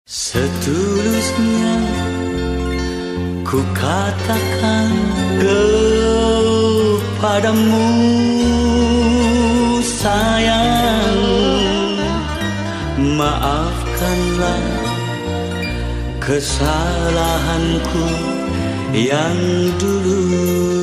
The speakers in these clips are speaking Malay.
Setulusnya ku katakan kepadamu sayang, maafkanlah kesalahanku yang dulu.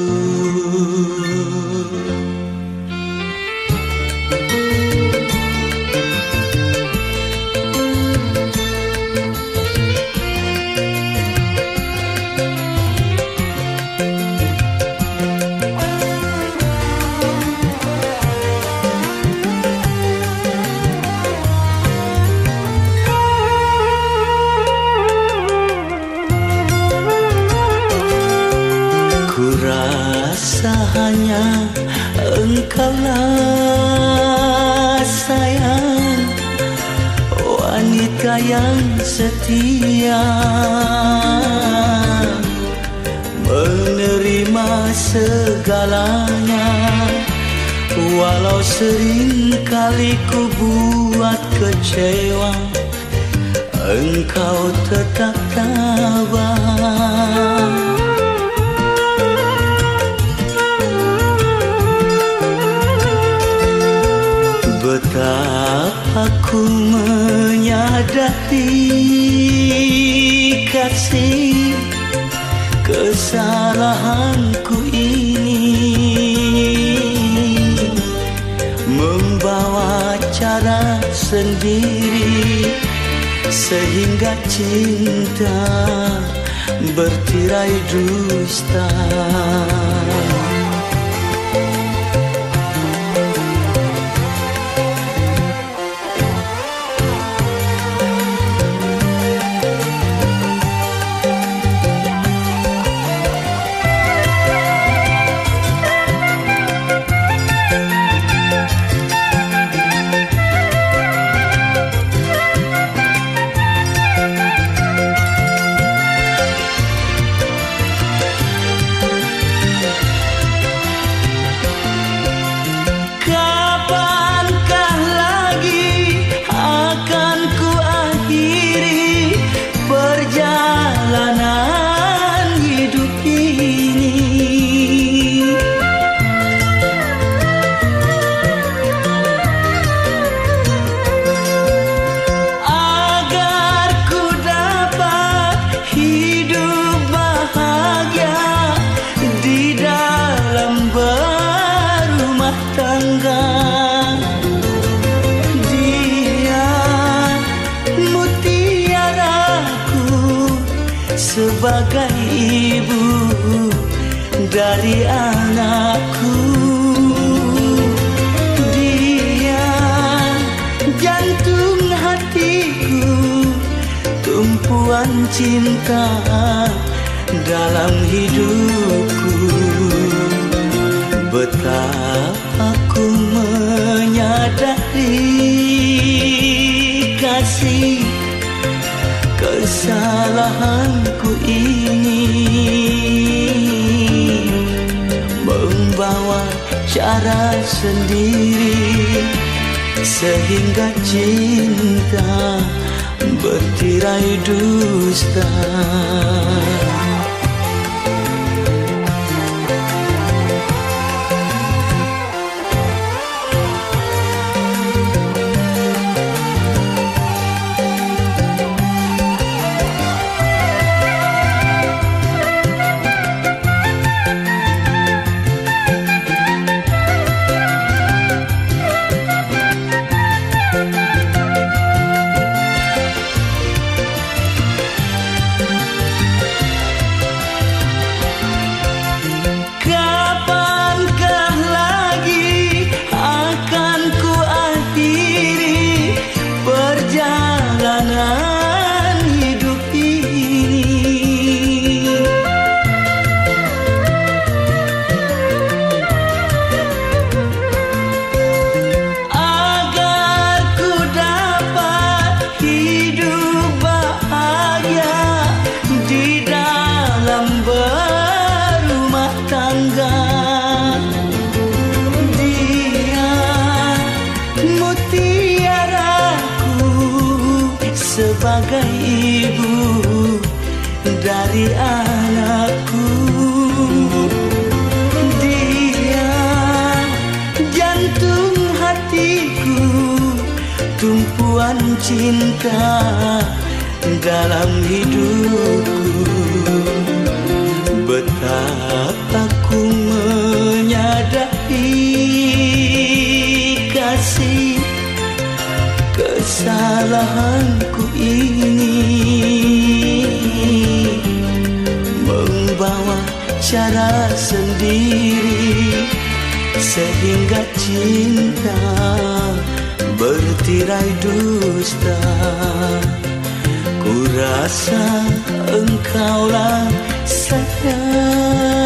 Kurasa hanya engkaulah sayang, wanita yang setia, menerima segalanya, walau sering kali ku buat kecewa, engkau tetap tabah. Betapa ku menyadari kasih kesalahanku ini, membawa cara sendiri sehingga cinta bertirai dusta. Sebagai ibu dari anakku, dia jantung hatiku, tumpuan cinta dalam hidupku. Betapa ku menyadari kasih kesalahanku ini, membawa cara sendiri sehingga cinta bertirai dusta. sebagai ibu dari anakku. Dia jantung hatiku, tumpuan cinta dalam hidupku. Betapa ku menyadari kasih kesalahanku ini, membawa cara sendiri sehingga cinta bertirai dusta. Ku rasa engkaulah sayang